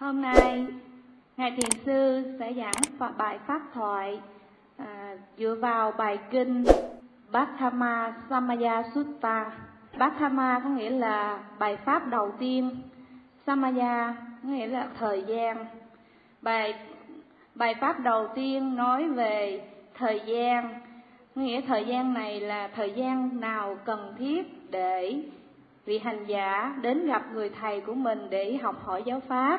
Hôm nay, Ngài Thiền Sư sẽ giảng bài pháp thoại dựa vào bài kinh Bhatthama Samaya Sutta. Bhatthama có nghĩa là bài pháp đầu tiên, Samaya có nghĩa là thời gian. Bài pháp đầu tiên nói về thời gian, nghĩa thời gian này là thời gian nào cần thiết để vị hành giả đến gặp người thầy của mình để học hỏi giáo pháp.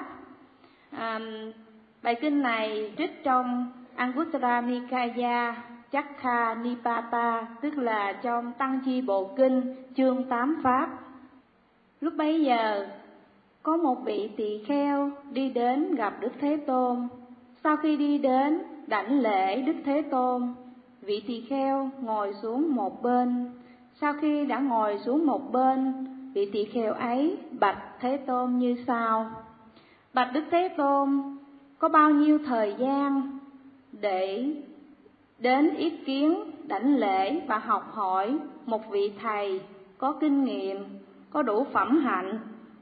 Bài kinh này trích trong Anguttara Nikaya Chakka Nipata, tức là trong Tăng Chi Bộ Kinh chương 8 pháp. Lúc bấy giờ có một vị tỳ kheo đi đến gặp Đức Thế Tôn. Sau khi đi đến đảnh lễ Đức Thế Tôn, vị tỳ kheo ngồi xuống một bên. Sau khi đã ngồi xuống một bên, vị tỳ kheo ấy bạch Thế Tôn như sau: Bạch Đức Thế Tôn, có bao nhiêu thời gian để đến ý kiến, đảnh lễ và học hỏi một vị thầy có kinh nghiệm, có đủ phẩm hạnh?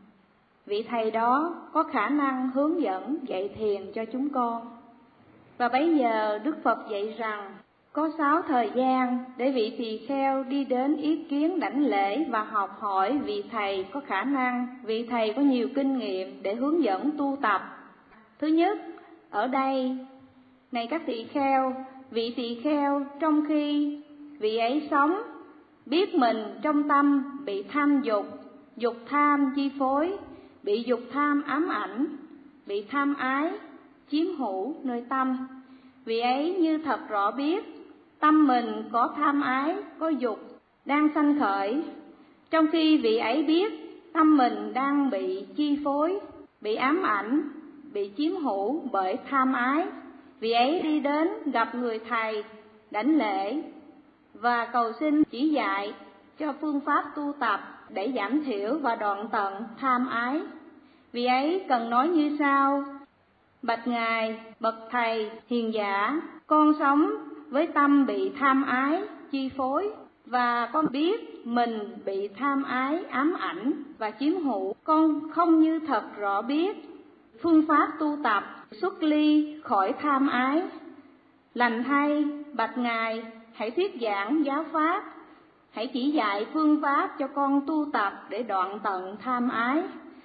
Vị thầy đó có khả năng hướng dẫn dạy thiền cho chúng con. Và bấy giờ Đức Phật dạy rằng có 6 thời gian để vị tỳ kheo đi đến ý kiến, đảnh lễ và học hỏi vị thầy có khả năng, vị thầy có nhiều kinh nghiệm để hướng dẫn tu tập. Thứ nhất, ở đây, này các tỳ kheo, vị tỳ kheo trong khi vị ấy sống, biết mình trong tâm bị tham dục, dục tham chi phối, bị dục tham ám ảnh, bị tham ái chiếm hữu nơi tâm. Vị ấy như thật rõ biết tâm mình có tham ái, có dục đang sanh khởi. Trong khi vị ấy biết tâm mình đang bị chi phối, bị ám ảnh, bị chiếm hữu bởi tham ái, vị ấy đi đến gặp người thầy, đảnh lễ và cầu xin chỉ dạy cho phương pháp tu tập để giảm thiểu và đoạn tận tham ái. Vị ấy cần nói như sau: Bạch Ngài, bậc thầy hiền giả, con sống với tâm bị tham ái chi phối, và con biết mình bị tham ái ám ảnh và chiếm hữu. Con không như thật rõ biết phương pháp tu tập xuất ly khỏi tham ái. Lành thay, bạch Ngài, hãy thuyết giảng giáo pháp, hãy chỉ dạy phương pháp cho con tu tập để đoạn tận tham ái.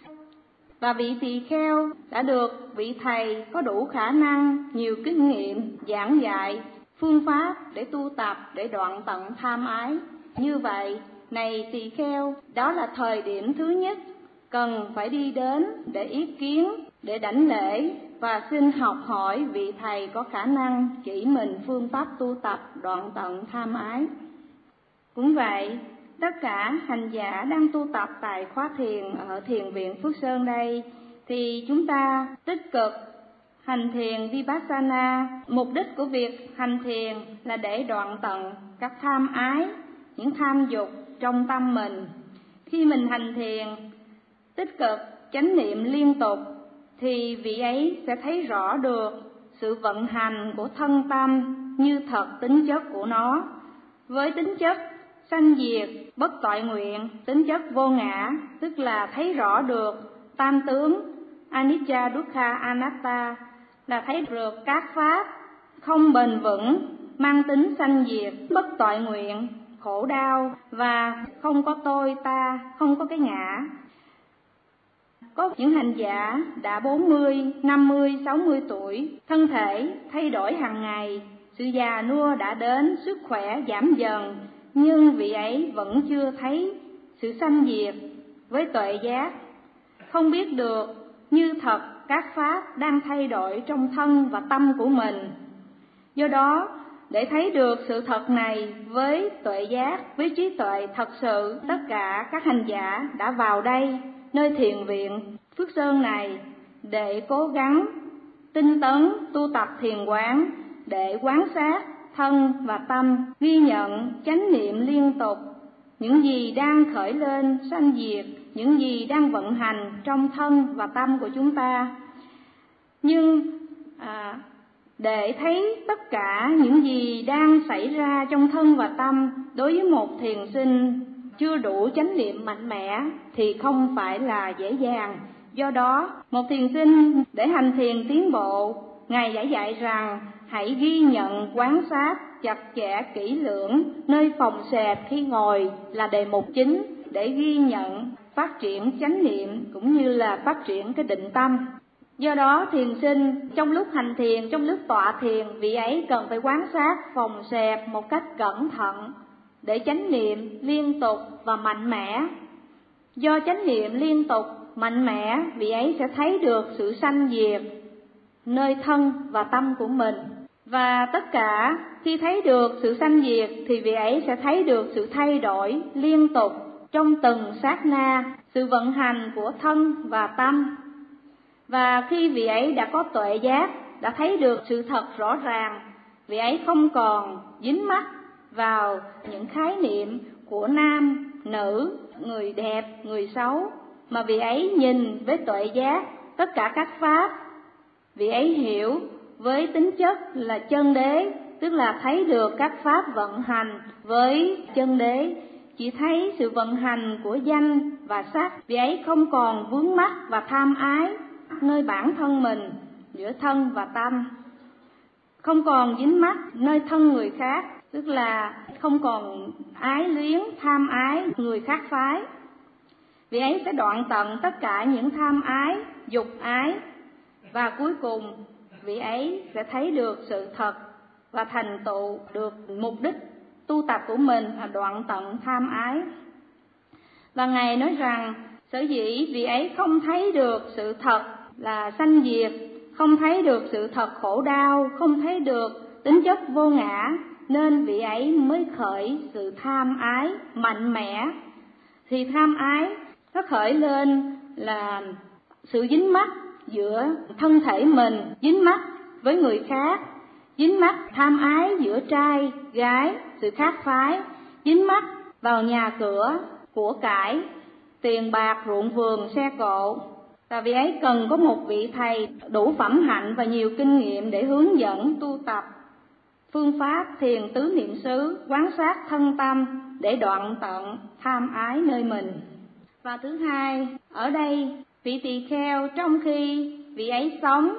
Và vị tỳ kheo đã được vị thầy có đủ khả năng, nhiều kinh nghiệm giảng dạy phương pháp để tu tập để đoạn tận tham ái. Như vậy, này tỳ kheo, đó là thời điểm thứ nhất cần phải đi đến để ý kiến, để đảnh lễ và xin học hỏi vị thầy có khả năng chỉ mình phương pháp tu tập đoạn tận tham ái. Cũng vậy, tất cả hành giả đang tu tập tại khóa thiền ở Thiền viện Phước Sơn đây, thì chúng ta tích cực hành thiền Vipassana. Mục đích của việc hành thiền là để đoạn tận các tham ái, những tham dục trong tâm mình. Khi mình hành thiền tích cực chánh niệm liên tục thì vị ấy sẽ thấy rõ được sự vận hành của thân tâm như thật tính chất của nó, với tính chất sanh diệt, bất toại nguyện, tính chất vô ngã, tức là thấy rõ được tam tướng Anicca Dukkha Anatta, là thấy được các pháp không bền vững, mang tính sanh diệt, bất toại nguyện, khổ đau và không có tôi ta, không có cái ngã. Có những hành giả đã 40, 50, 60 tuổi, thân thể thay đổi hàng ngày, sự già nua đã đến, sức khỏe giảm dần, nhưng vị ấy vẫn chưa thấy sự sanh diệt với tuệ giác, không biết được như thật các pháp đang thay đổi trong thân và tâm của mình. Do đó, để thấy được sự thật này với tuệ giác, với trí tuệ thật sự, tất cả các hành giả đã vào đây, nơi thiền viện Phước Sơn này, để cố gắng tinh tấn tu tập thiền quán, để quán sát thân và tâm, ghi nhận chánh niệm liên tục những gì đang khởi lên sanh diệt, những gì đang vận hành trong thân và tâm của chúng ta. Nhưng để thấy tất cả những gì đang xảy ra trong thân và tâm, đối với một thiền sinh chưa đủ chánh niệm mạnh mẽ thì không phải là dễ dàng. Do đó, một thiền sinh để hành thiền tiến bộ, Ngài đã dạy rằng hãy ghi nhận, quan sát chặt chẽ kỹ lưỡng nơi phòng xẹp khi ngồi là đề mục chính để ghi nhận, phát triển chánh niệm cũng như là phát triển cái định tâm. Do đó thiền sinh trong lúc hành thiền, trong lúc tọa thiền, vị ấy cần phải quan sát phòng xẹp một cách cẩn thận để chánh niệm liên tục và mạnh mẽ. Do chánh niệm liên tục, mạnh mẽ, vị ấy sẽ thấy được sự sanh diệt nơi thân và tâm của mình. Và tất cả khi thấy được sự sanh diệt thì vị ấy sẽ thấy được sự thay đổi liên tục trong từng sát na, sự vận hành của thân và tâm. Và khi vị ấy đã có tuệ giác, đã thấy được sự thật rõ ràng, vị ấy không còn dính mắc vào những khái niệm của nam, nữ, người đẹp, người xấu, mà vị ấy nhìn với tuệ giác tất cả các pháp. Vị ấy hiểu với tính chất là chân đế, tức là thấy được các pháp vận hành với chân đế, chỉ thấy sự vận hành của danh và sắc. Vị ấy không còn vướng mắc và tham ái nơi bản thân mình, giữa thân và tâm, không còn dính mắc nơi thân người khác, tức là không còn ái luyến, tham ái người khác phái. Vị ấy sẽ đoạn tận tất cả những tham ái, dục ái, và cuối cùng vị ấy sẽ thấy được sự thật và thành tựu được mục đích tu tập của mình là đoạn tận tham ái. Và Ngài nói rằng sở dĩ vị ấy không thấy được sự thật là sanh diệt, không thấy được sự thật khổ đau, không thấy được tính chất vô ngã, nên vị ấy mới khởi sự tham ái mạnh mẽ. Thì tham ái nó khởi lên là sự dính mắc giữa thân thể mình, dính mắc với người khác, dính mắc tham ái giữa trai, gái, sự khác phái, dính mắc vào nhà cửa, của cải, tiền bạc, ruộng vườn, xe cộ. Và vị ấy cần có một vị thầy đủ phẩm hạnh và nhiều kinh nghiệm để hướng dẫn tu tập phương pháp thiền tứ niệm xứ, quán sát thân tâm để đoạn tận tham ái nơi mình. Và thứ hai, ở đây vị tỳ kheo trong khi vị ấy sống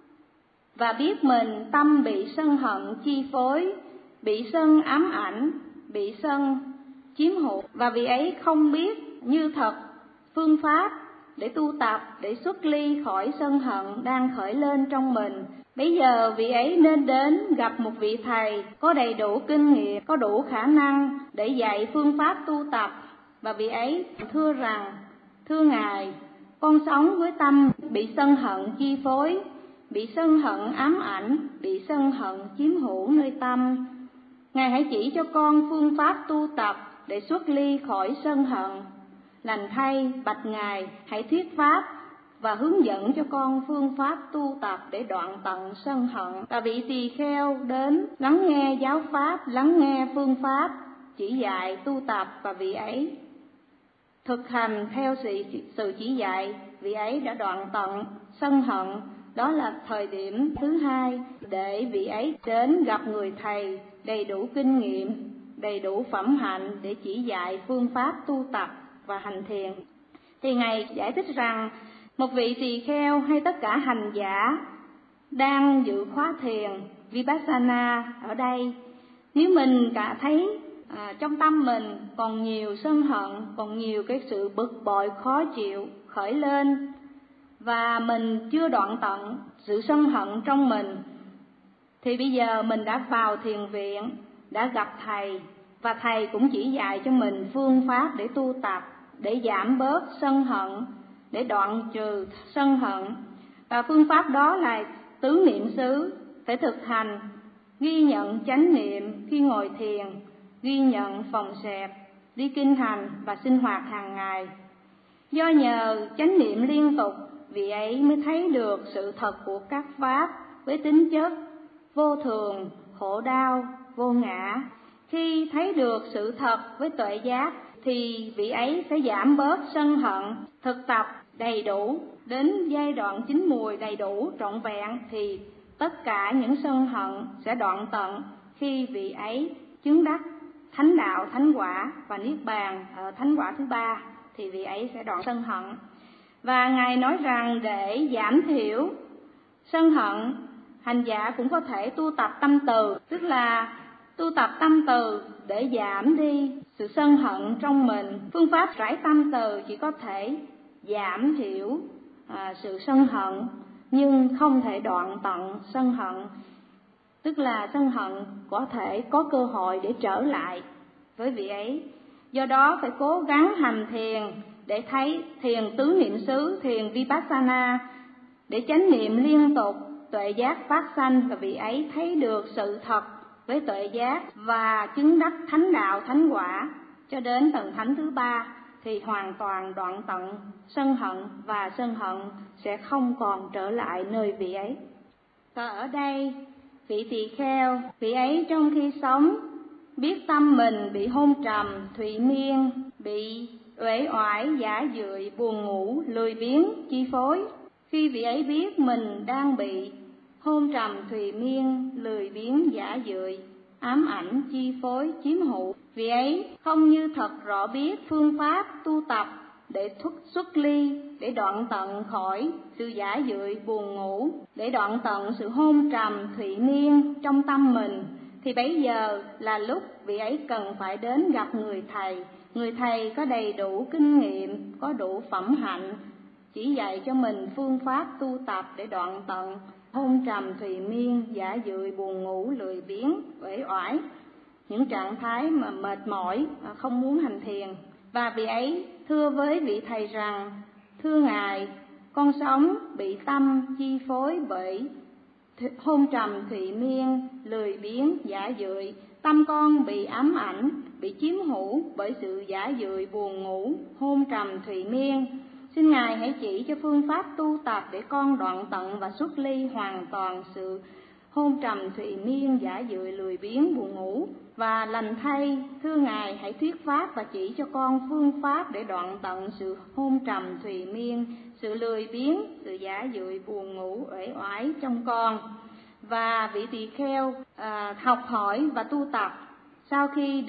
và biết mình tâm bị sân hận chi phối, bị sân ám ảnh, bị sân chiếm hữu, và vị ấy không biết như thật phương pháp để tu tập, để xuất ly khỏi sân hận đang khởi lên trong mình. Bây giờ vị ấy nên đến gặp một vị thầy có đầy đủ kinh nghiệm, có đủ khả năng để dạy phương pháp tu tập. Và vị ấy thưa rằng: thưa Ngài, con sống với tâm bị sân hận chi phối, bị sân hận ám ảnh, bị sân hận chiếm hữu nơi tâm. Ngài hãy chỉ cho con phương pháp tu tập để xuất ly khỏi sân hận. Lành thay, bạch Ngài, hãy thuyết pháp và hướng dẫn cho con phương pháp tu tập để đoạn tận sân hận. Và vị tỳ kheo đến lắng nghe giáo pháp, lắng nghe phương pháp chỉ dạy tu tập, và vị ấy thực hành theo sự chỉ dạy, vị ấy đã đoạn tận sân hận. Đó là thời điểm thứ hai để vị ấy đến gặp người thầy đầy đủ kinh nghiệm, đầy đủ phẩm hạnh để chỉ dạy phương pháp tu tập và hành thiền. Thì Ngài giải thích rằng một vị tỳ kheo hay tất cả hành giả đang dự khóa thiền Vipassana ở đây, nếu mình cả thấy trong tâm mình còn nhiều sân hận, còn nhiều cái sự bực bội khó chịu khởi lên, và mình chưa đoạn tận sự sân hận trong mình, thì bây giờ mình đã vào thiền viện, đã gặp thầy, và thầy cũng chỉ dạy cho mình phương pháp để tu tập, để giảm bớt sân hận, để đoạn trừ sân hận. Và phương pháp đó là tứ niệm xứ, phải thực hành ghi nhận chánh niệm khi ngồi thiền, ghi nhận phòng xẹp, đi kinh hành và sinh hoạt hàng ngày. Do nhờ chánh niệm liên tục, vị ấy mới thấy được sự thật của các pháp với tính chất vô thường, khổ đau, vô ngã. Khi thấy được sự thật với tuệ giác thì vị ấy sẽ giảm bớt sân hận. Thực tập đầy đủ đến giai đoạn chín mùi đầy đủ trọn vẹn thì tất cả những sân hận sẽ đoạn tận khi vị ấy chứng đắc thánh đạo, thánh quả và niết bàn ở thánh quả thứ ba, thì vị ấy sẽ đoạn sân hận. Và Ngài nói rằng để giảm thiểu sân hận, hành giả cũng có thể tu tập tâm từ, tức là tu tập tâm từ để giảm đi sự sân hận trong mình. Phương pháp rải tâm từ chỉ có thể giảm thiểu sự sân hận, nhưng không thể đoạn tận sân hận. Tức là sân hận có thể có cơ hội để trở lại với vị ấy. Do đó phải cố gắng hành thiền để thấy thiền tứ niệm xứ, thiền Vipassana, để chánh niệm liên tục, tuệ giác phát sanh, và vị ấy thấy được sự thật với tuệ giác và chứng đắc thánh đạo thánh quả cho đến tầng thánh thứ 3 thì hoàn toàn đoạn tận sân hận, và sân hận sẽ không còn trở lại nơi vị ấy. Và ở đây vị tỳ kheo, vị ấy trong khi sống biết tâm mình bị hôn trầm, thụy miên, bị uể oải, giả dưỡi, buồn ngủ, lười biếng chi phối. Khi vị ấy biết mình đang bị hôn trầm, thụy miên, lười biếng, giả dưỡi, ám ảnh chi phối, chiếm hữu, vị ấy không như thật rõ biết phương pháp tu tập để xuất ly, để đoạn tận khỏi sự giả dưỡi, buồn ngủ, để đoạn tận sự hôn trầm, thụy miên trong tâm mình, thì bấy giờ là lúc vị ấy cần phải đến gặp người thầy. Người thầy có đầy đủ kinh nghiệm, có đủ phẩm hạnh, chỉ dạy cho mình phương pháp tu tập để đoạn tận hôn trầm, thụy miên, giả dưỡi, buồn ngủ, lười biếng, uể oải, những trạng thái mà mệt mỏi, không muốn hành thiền. Và vị ấy thưa với vị thầy rằng: thưa Ngài, con sống bị tâm chi phối bởi hôn trầm, thụy miên, lười biếng, giả dưỡi. Tâm con bị ám ảnh, bị chiếm hữu bởi sự giả dưỡi, buồn ngủ, hôn trầm, thụy miên. Xin Ngài hãy chỉ cho phương pháp tu tập để con đoạn tận và xuất ly hoàn toàn sự hôn trầm, thụy miên, giả dưỡi, lười biếng, buồn ngủ. Và lành thay, thưa Ngài hãy thuyết pháp và chỉ cho con phương pháp để đoạn tận sự hôn trầm, thụy miên, sự lười biếng, sự giả dưỡi, buồn ngủ, uể oải trong con. Và vị tỳ kheo học hỏi và tu tập. Sau khi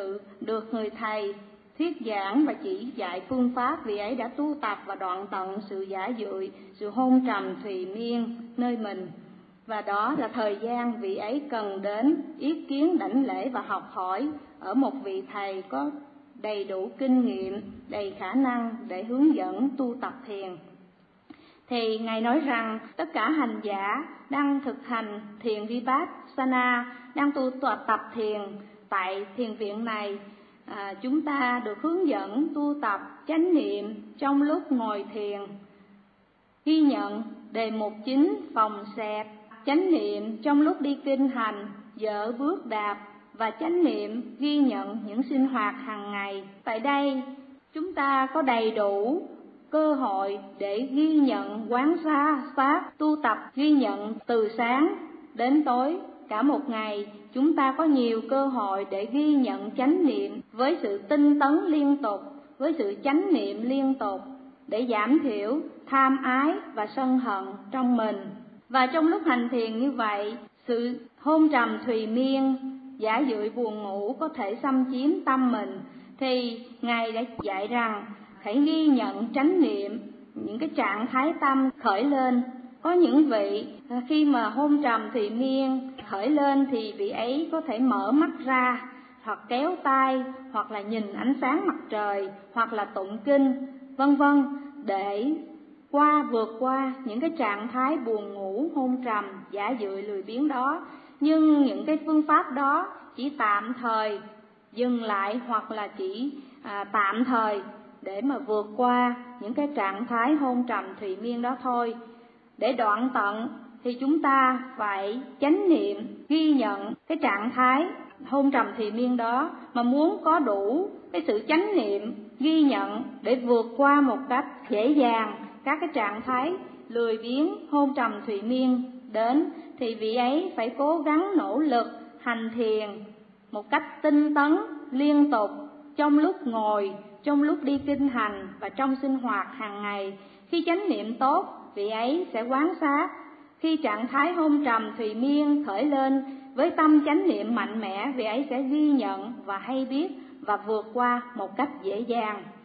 được người thầy thuyết giảng và chỉ dạy phương pháp, vị ấy đã tu tập và đoạn tận sự giả dưỡi, sự hôn trầm, thụy miên nơi mình. Và đó là thời gian vị ấy cần đến yết kiến, đảnh lễ và học hỏi ở một vị thầy có đầy đủ kinh nghiệm, đầy khả năng để hướng dẫn tu tập thiền. Thì Ngài nói rằng tất cả hành giả đang thực hành thiền Vipassana, đang tu tập thiền tại thiền viện này, chúng ta được hướng dẫn tu tập chánh niệm trong lúc ngồi thiền, ghi nhận đề mục chính phòng xẹp, chánh niệm trong lúc đi kinh hành, dỡ bước đạp, và chánh niệm ghi nhận những sinh hoạt hàng ngày. Tại đây chúng ta có đầy đủ cơ hội để ghi nhận, quán sát, tu tập, ghi nhận từ sáng đến tối. Cả một ngày chúng ta có nhiều cơ hội để ghi nhận chánh niệm với sự tinh tấn liên tục, với sự chánh niệm liên tục, để giảm thiểu tham ái và sân hận trong mình. Và trong lúc hành thiền như vậy, sự hôn trầm, thùy miên, giả dưỡi, buồn ngủ có thể xâm chiếm tâm mình, thì Ngài đã dạy rằng hãy ghi nhận chánh niệm những cái trạng thái tâm khởi lên. Có những vị khi mà hôn trầm, thùy miên khởi lên thì vị ấy có thể mở mắt ra, hoặc kéo tay, hoặc là nhìn ánh sáng mặt trời, hoặc là tụng kinh, vân vân, để vượt qua những cái trạng thái buồn ngủ, hôn trầm, giả dưỡi, lười biếng đó. Nhưng những cái phương pháp đó chỉ tạm thời dừng lại, hoặc là chỉ tạm thời để mà vượt qua những cái trạng thái hôn trầm, thùy miên đó thôi. Để đoạn tận thì chúng ta phải chánh niệm ghi nhận cái trạng thái hôn trầm, thùy miên đó. Mà muốn có đủ cái sự chánh niệm ghi nhận để vượt qua một cách dễ dàng các cái trạng thái lười biếng, hôn trầm, thùy miên đến, thì vị ấy phải cố gắng nỗ lực hành thiền một cách tinh tấn liên tục, trong lúc ngồi, trong lúc đi kinh hành và trong sinh hoạt hàng ngày. Khi chánh niệm tốt, vị ấy sẽ quán sát. Khi trạng thái hôn trầm, thùy miên khởi lên, với tâm chánh niệm mạnh mẽ, vị ấy sẽ ghi nhận và hay biết và vượt qua một cách dễ dàng.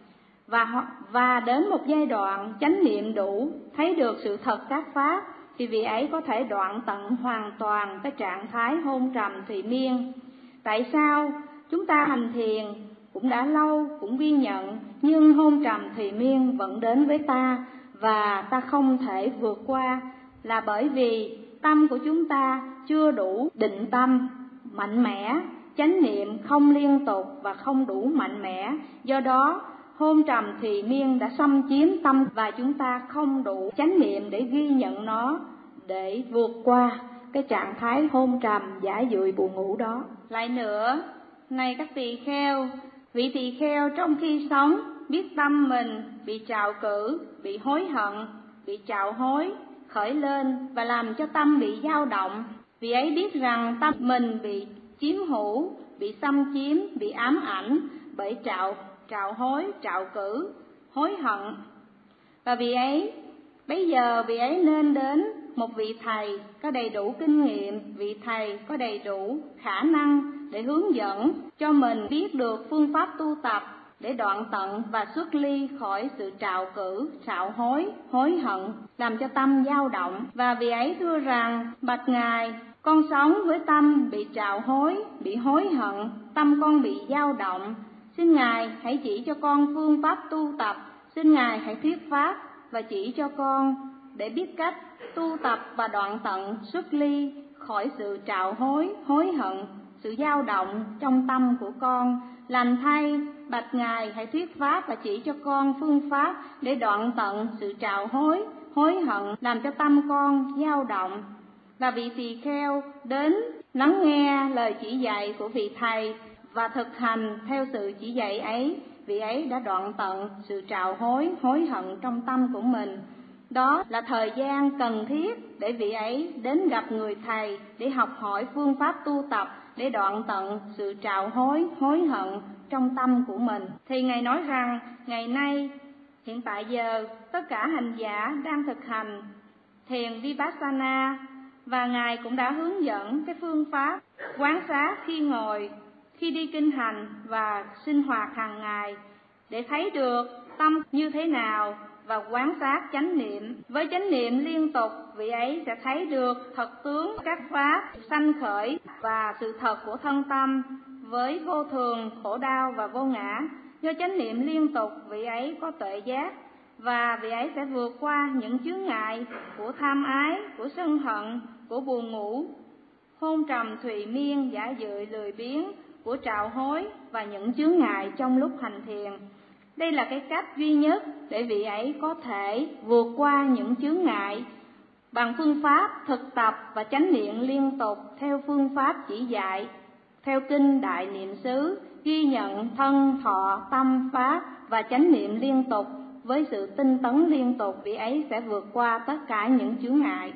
và đến một giai đoạn chánh niệm đủ, thấy được sự thật các pháp, thì vị ấy có thể đoạn tận hoàn toàn cái trạng thái hôn trầm thùy miên. Tại sao? Chúng ta hành thiền cũng đã lâu, cũng ghi nhận, nhưng hôn trầm thùy miên vẫn đến với ta và ta không thể vượt qua, là bởi vì tâm của chúng ta chưa đủ định tâm, mạnh mẽ, chánh niệm không liên tục và không đủ mạnh mẽ. Do đó, hôn trầm thùy miên đã xâm chiếm tâm và chúng ta không đủ chánh niệm để ghi nhận nó, để vượt qua cái trạng thái hôn trầm giả dụi buồn ngủ đó. Lại nữa, này các tỳ kheo, vị tỳ kheo trong khi sống biết tâm mình bị trạo cử, bị hối hận, bị trạo hối khởi lên và làm cho tâm bị dao động. Vị ấy biết rằng tâm mình bị chiếm hữu, bị xâm chiếm, bị ám ảnh bởi trạo hối, trạo cử, hối hận. Và bây giờ vị ấy nên đến một vị thầy có đầy đủ kinh nghiệm, vị thầy có đầy đủ khả năng để hướng dẫn cho mình biết được phương pháp tu tập để đoạn tận và xuất ly khỏi sự trạo cử, trạo hối, hối hận, làm cho tâm dao động. Và vị ấy thưa rằng: bạch Ngài, con sống với tâm bị trạo hối, bị hối hận, tâm con bị dao động. Xin Ngài hãy chỉ cho con phương pháp tu tập, xin Ngài hãy thuyết pháp và chỉ cho con để biết cách tu tập và đoạn tận xuất ly khỏi sự trạo hối, hối hận, sự dao động trong tâm của con. Lành thay, bạch Ngài hãy thuyết pháp và chỉ cho con phương pháp để đoạn tận sự trạo hối, hối hận, làm cho tâm con dao động. Và vị tỳ kheo đến lắng nghe lời chỉ dạy của vị thầy và thực hành theo sự chỉ dạy ấy, vị ấy đã đoạn tận sự trạo hối, hối hận trong tâm của mình. Đó là thời gian cần thiết để vị ấy đến gặp người thầy để học hỏi phương pháp tu tập để đoạn tận sự trạo hối, hối hận trong tâm của mình. Thì Ngài nói rằng ngày nay, hiện tại giờ, tất cả hành giả đang thực hành thiền Vipassana, và Ngài cũng đã hướng dẫn cái phương pháp quán sát khi ngồi, khi đi kinh hành và sinh hoạt hàng ngày để thấy được tâm như thế nào và quán sát chánh niệm. Với chánh niệm liên tục, vị ấy sẽ thấy được thật tướng các pháp sanh khởi và sự thật của thân tâm với vô thường, khổ đau và vô ngã. Do chánh niệm liên tục, vị ấy có tuệ giác và vị ấy sẽ vượt qua những chướng ngại của tham ái, của sân hận, của buồn ngủ, hôn trầm thùy miên, giả dụi lười biếng, của trạo hối và những chướng ngại trong lúc hành thiền. Đây là cái cách duy nhất để vị ấy có thể vượt qua những chướng ngại bằng phương pháp thực tập và chánh niệm liên tục theo phương pháp chỉ dạy theo kinh Đại Niệm xứ, ghi nhận thân, thọ, tâm, pháp và chánh niệm liên tục. Với sự tinh tấn liên tục, vị ấy sẽ vượt qua tất cả những chướng ngại.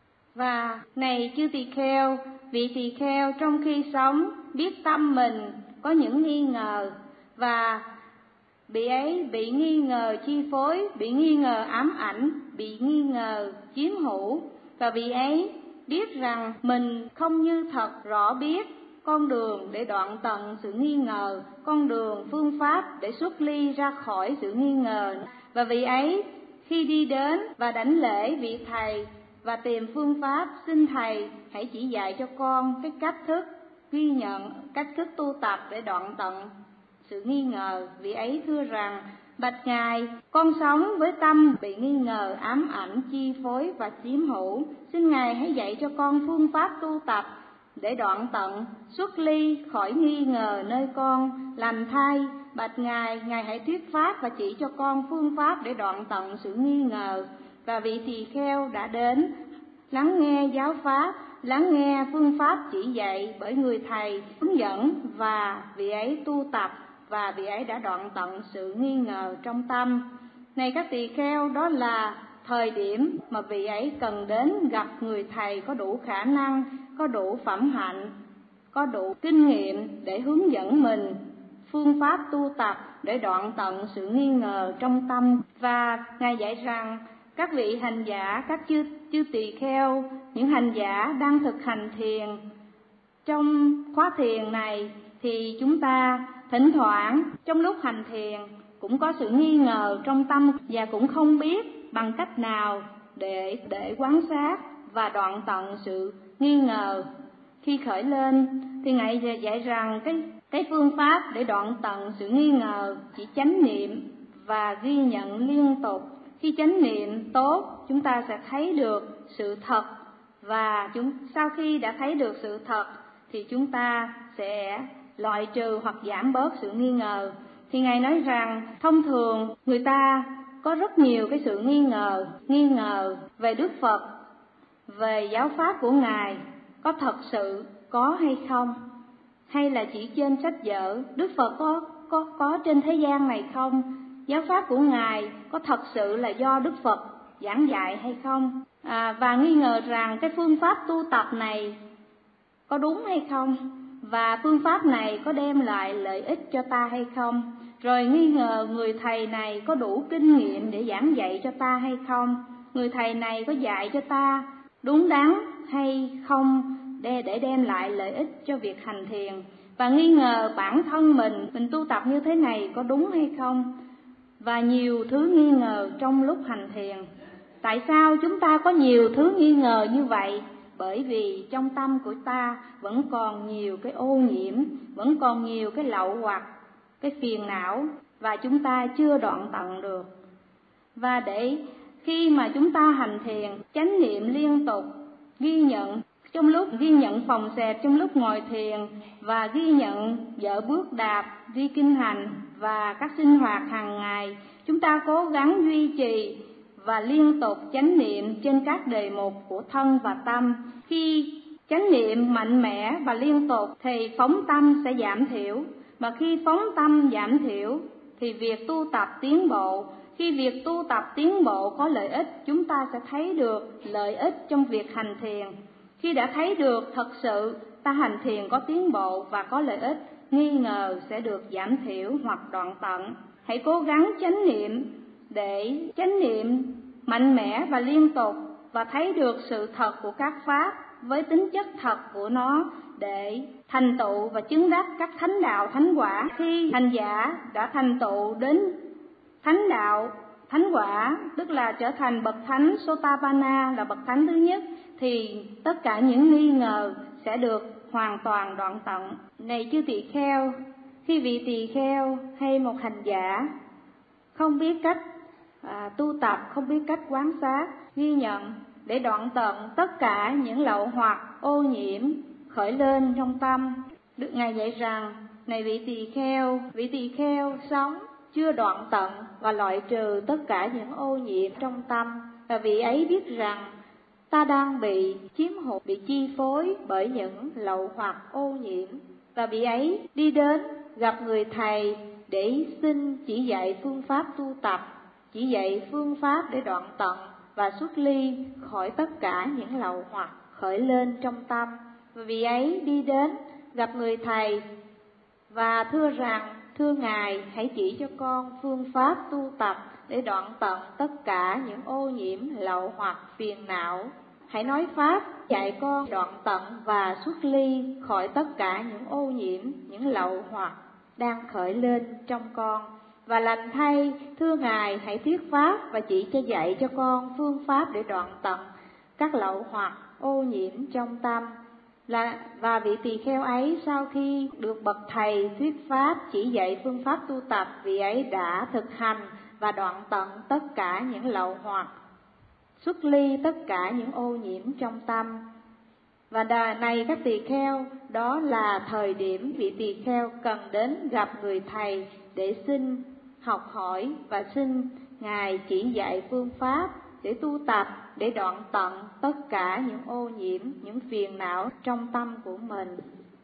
Và này chư tỳ kheo, vị tỳ kheo trong khi sống biết tâm mình có những nghi ngờ và vị ấy bị nghi ngờ chi phối, bị nghi ngờ ám ảnh, bị nghi ngờ chiếm hữu, và vị ấy biết rằng mình không như thật rõ biết con đường để đoạn tận sự nghi ngờ, con đường phương pháp để xuất ly ra khỏi sự nghi ngờ. Và vị ấy khi đi đến và đảnh lễ vị thầy và tìm phương pháp, xin thầy hãy chỉ dạy cho con cái cách thức ghi nhận, cách thức tu tập để đoạn tận sự nghi ngờ. Vị ấy thưa rằng: bạch Ngài, con sống với tâm bị nghi ngờ, ám ảnh, chi phối và chiếm hữu. Xin Ngài hãy dạy cho con phương pháp tu tập để đoạn tận xuất ly khỏi nghi ngờ nơi con. Lành thay, bạch Ngài, Ngài hãy thuyết pháp và chỉ cho con phương pháp để đoạn tận sự nghi ngờ. Và vị tỳ kheo đã đến lắng nghe giáo pháp, lắng nghe phương pháp chỉ dạy bởi người thầy hướng dẫn, và vị ấy tu tập và vị ấy đã đoạn tận sự nghi ngờ trong tâm. Này các tỳ kheo, đó là thời điểm mà vị ấy cần đến gặp người thầy có đủ khả năng, có đủ phẩm hạnh, có đủ kinh nghiệm để hướng dẫn mình phương pháp tu tập để đoạn tận sự nghi ngờ trong tâm. Và Ngài dạy rằng các vị hành giả, các chư tỳ kheo, những hành giả đang thực hành thiền, trong khóa thiền này thì chúng ta thỉnh thoảng trong lúc hành thiền cũng có sự nghi ngờ trong tâm và cũng không biết bằng cách nào để quan sát và đoạn tận sự nghi ngờ khi khởi lên. Thì Ngài dạy rằng cái phương pháp để đoạn tận sự nghi ngờ chỉ chánh niệm và ghi nhận liên tục. Khi chánh niệm tốt, chúng ta sẽ thấy được sự thật, và sau khi đã thấy được sự thật thì chúng ta sẽ loại trừ hoặc giảm bớt sự nghi ngờ. Thì Ngài nói rằng thông thường người ta có rất nhiều cái sự nghi ngờ về Đức Phật, về giáo pháp của Ngài có thật sự có hay không, hay là chỉ trên sách vở. Đức Phật có trên thế gian này không? Giáo pháp của Ngài có thật sự là do Đức Phật giảng dạy hay không? Và nghi ngờ rằng cái phương pháp tu tập này có đúng hay không, và phương pháp này có đem lại lợi ích cho ta hay không. Rồi nghi ngờ người thầy này có đủ kinh nghiệm để giảng dạy cho ta hay không, người thầy này có dạy cho ta đúng đắn hay không để đem lại lợi ích cho việc hành thiền. Và nghi ngờ bản thân mình tu tập như thế này có đúng hay không, và nhiều thứ nghi ngờ trong lúc hành thiền. Tại sao chúng ta có nhiều thứ nghi ngờ như vậy? Bởi vì trong tâm của ta vẫn còn nhiều cái ô nhiễm, vẫn còn nhiều cái lậu hoặc, cái phiền não, và chúng ta chưa đoạn tận được. Và để khi mà chúng ta hành thiền, chánh niệm liên tục, ghi nhận trong lúc ghi nhận phòng xẹp trong lúc ngồi thiền, và ghi nhận dở bước đạp, đi kinh hành và các sinh hoạt hàng ngày, chúng ta cố gắng duy trì và liên tục chánh niệm trên các đề mục của thân và tâm. Khi chánh niệm mạnh mẽ và liên tục thì phóng tâm sẽ giảm thiểu, mà khi phóng tâm giảm thiểu thì việc tu tập tiến bộ. Khi việc tu tập tiến bộ có lợi ích, chúng ta sẽ thấy được lợi ích trong việc hành thiền. Khi đã thấy được thật sự ta hành thiền có tiến bộ và có lợi ích, nghi ngờ sẽ được giảm thiểu hoặc đoạn tận. Hãy cố gắng chánh niệm để chánh niệm mạnh mẽ và liên tục, và thấy được sự thật của các pháp với tính chất thật của nó, để thành tựu và chứng đắc các thánh đạo thánh quả. Khi hành giả đã thành tựu đến thánh đạo thánh quả, tức là trở thành bậc thánh Sotapanna, là bậc thánh thứ nhất, thì tất cả những nghi ngờ sẽ được hoàn toàn đoạn tận. Này chư tỳ kheo, khi vị tỳ kheo hay một hành giả không biết cách tu tập, không biết cách quan sát, ghi nhận để đoạn tận tất cả những lậu hoặc, ô nhiễm khởi lên trong tâm, được Ngài dạy rằng: này vị tỳ kheo sống chưa đoạn tận và loại trừ tất cả những ô nhiễm trong tâm, và vị ấy biết rằng ta đang bị chiếm hữu, bị chi phối bởi những lậu hoặc, ô nhiễm. Và vị ấy đi đến gặp người thầy để xin chỉ dạy phương pháp tu tập, chỉ dạy phương pháp để đoạn tận và xuất ly khỏi tất cả những lậu hoặc khởi lên trong tâm. Và vị ấy đi đến gặp người thầy và thưa rằng: thưa Ngài, hãy chỉ cho con phương pháp tu tập để đoạn tận tất cả những ô nhiễm, lậu hoặc, phiền não. Hãy nói pháp dạy con đoạn tận và xuất ly khỏi tất cả những ô nhiễm, những lậu hoặc đang khởi lên trong con. Và lành thay, thưa Ngài, hãy thuyết pháp và chỉ cho dạy cho con phương pháp để đoạn tận các lậu hoặc, ô nhiễm trong tâm. Và vị tỳ kheo ấy sau khi được bậc thầy thuyết pháp chỉ dạy phương pháp tu tập, vị ấy đã thực hành và đoạn tận tất cả những lậu hoặc, xuất ly tất cả những ô nhiễm trong tâm. Và này các tỳ kheo, đó là thời điểm vị tỳ kheo cần đến gặp người thầy để xin học hỏi và xin Ngài chỉ dạy phương pháp để tu tập, để đoạn tận tất cả những ô nhiễm, những phiền não trong tâm của mình.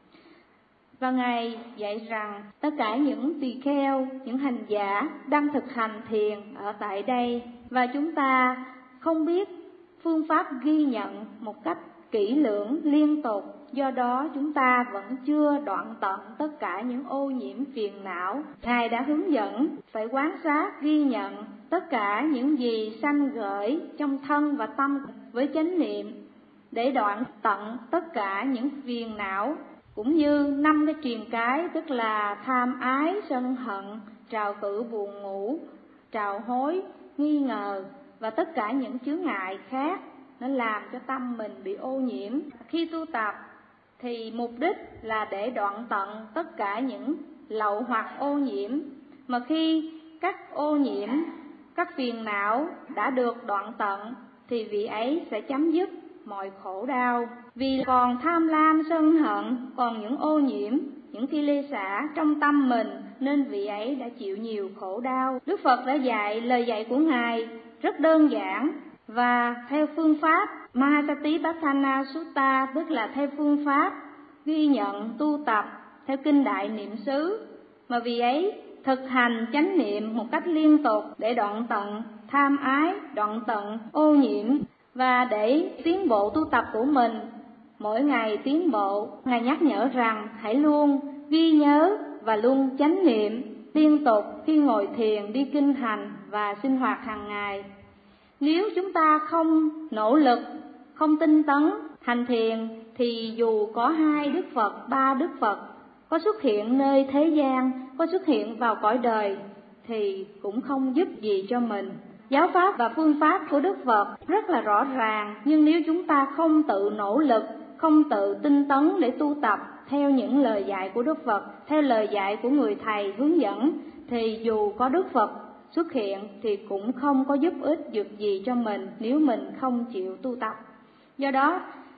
Và Ngài dạy rằng tất cả những tỳ kheo, những hành giả đang thực hành thiền ở tại đây, và chúng ta không biết phương pháp ghi nhận một cách kỹ lưỡng liên tục, do đó chúng ta vẫn chưa đoạn tận tất cả những ô nhiễm phiền não. Ngài đã hướng dẫn phải quan sát, ghi nhận tất cả những gì sanh khởi trong thân và tâm với chánh niệm để đoạn tận tất cả những phiền não, cũng như 5 cái triền cái, tức là tham ái, sân hận, trào cự buồn ngủ, trào hối, nghi ngờ và tất cả những chướng ngại khác, nó làm cho tâm mình bị ô nhiễm. Khi tu tập thì mục đích là để đoạn tận tất cả những lậu hoặc ô nhiễm, mà khi các ô nhiễm, các phiền não đã được đoạn tận thì vị ấy sẽ chấm dứt mọi khổ đau. Vì còn tham lam, sân hận, còn những ô nhiễm, những thi lê xả trong tâm mình, nên vị ấy đã chịu nhiều khổ đau. Đức Phật đã dạy, lời dạy của Ngài rất đơn giản và theo phương pháp Mahasatipattana Sutta, tức là theo phương pháp ghi nhận tu tập theo kinh Đại Niệm xứ, mà vị ấy thực hành chánh niệm một cách liên tục để đoạn tận tham ái, đoạn tận ô nhiễm. Và để tiến bộ tu tập của mình mỗi ngày tiến bộ, Ngài nhắc nhở rằng hãy luôn ghi nhớ và luôn chánh niệm liên tục khi ngồi thiền, đi kinh hành và sinh hoạt hàng ngày. Nếu chúng ta không nỗ lực, không tinh tấn hành thiền thì dù có 2 Đức Phật, 3 Đức Phật có xuất hiện nơi thế gian, có xuất hiện vào cõi đời thì cũng không giúp gì cho mình. Giáo pháp và phương pháp của Đức Phật rất là rõ ràng, nhưng nếu chúng ta không tự nỗ lực, không tự tinh tấn để tu tập theo những lời dạy của Đức Phật, theo lời dạy của người thầy hướng dẫn, thì dù có Đức Phật xuất hiện thì cũng không có giúp ích được gì cho mình nếu mình không chịu tu tập. Do đó,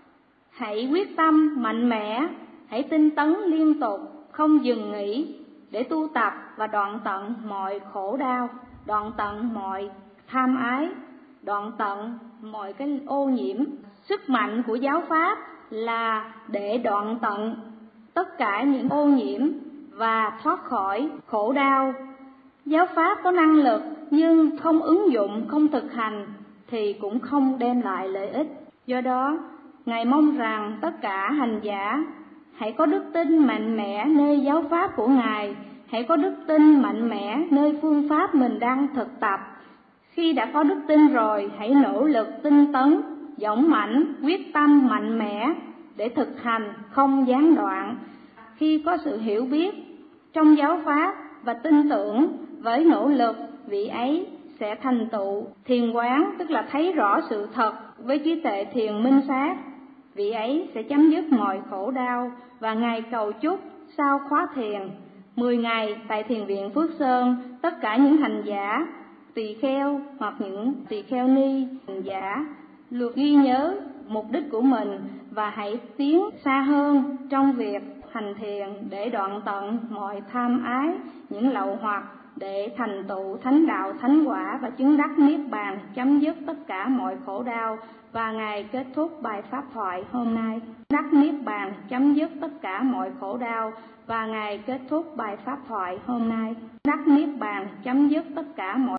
hãy quyết tâm mạnh mẽ, hãy tinh tấn liên tục, không dừng nghỉ để tu tập và đoạn tận mọi khổ đau, đoạn tận mọi tham ái, đoạn tận mọi cái ô nhiễm. Sức mạnh của giáo pháp là để đoạn tận tất cả những ô nhiễm và thoát khỏi khổ đau. Giáo pháp có năng lực nhưng không ứng dụng, không thực hành thì cũng không đem lại lợi ích. Do đó, Ngài mong rằng tất cả hành giả hãy có đức tin mạnh mẽ nơi giáo pháp của Ngài, hãy có đức tin mạnh mẽ nơi phương pháp mình đang thực tập. Khi đã có đức tin rồi, hãy nỗ lực tinh tấn, dũng mãnh, quyết tâm mạnh mẽ để thực hành không gián đoạn. Khi có sự hiểu biết trong giáo pháp và tin tưởng với nỗ lực, vị ấy sẽ thành tựu thiền quán, tức là thấy rõ sự thật với trí tuệ thiền minh sát. Vị ấy sẽ chấm dứt mọi khổ đau. Và Ngài cầu chúc sau khóa thiền 10 ngày tại Thiền viện Phước Sơn, tất cả những hành giả, tỳ kheo hoặc những tỳ kheo ni, hành giả lược ghi nhớ mục đích của mình và hãy tiến xa hơn trong việc hành thiền để đoạn tận mọi tham ái, những lậu hoặc, để thành tựu thánh đạo, thánh quả và chứng đắc niết bàn, chấm dứt tất cả mọi khổ đau. Và Ngài kết thúc bài pháp thoại hôm nay. Đắc niết bàn, chấm dứt tất cả mọi khổ đau. Và Ngài kết thúc bài pháp thoại hôm nay. Đắc niết bàn, chấm dứt tất cả mọi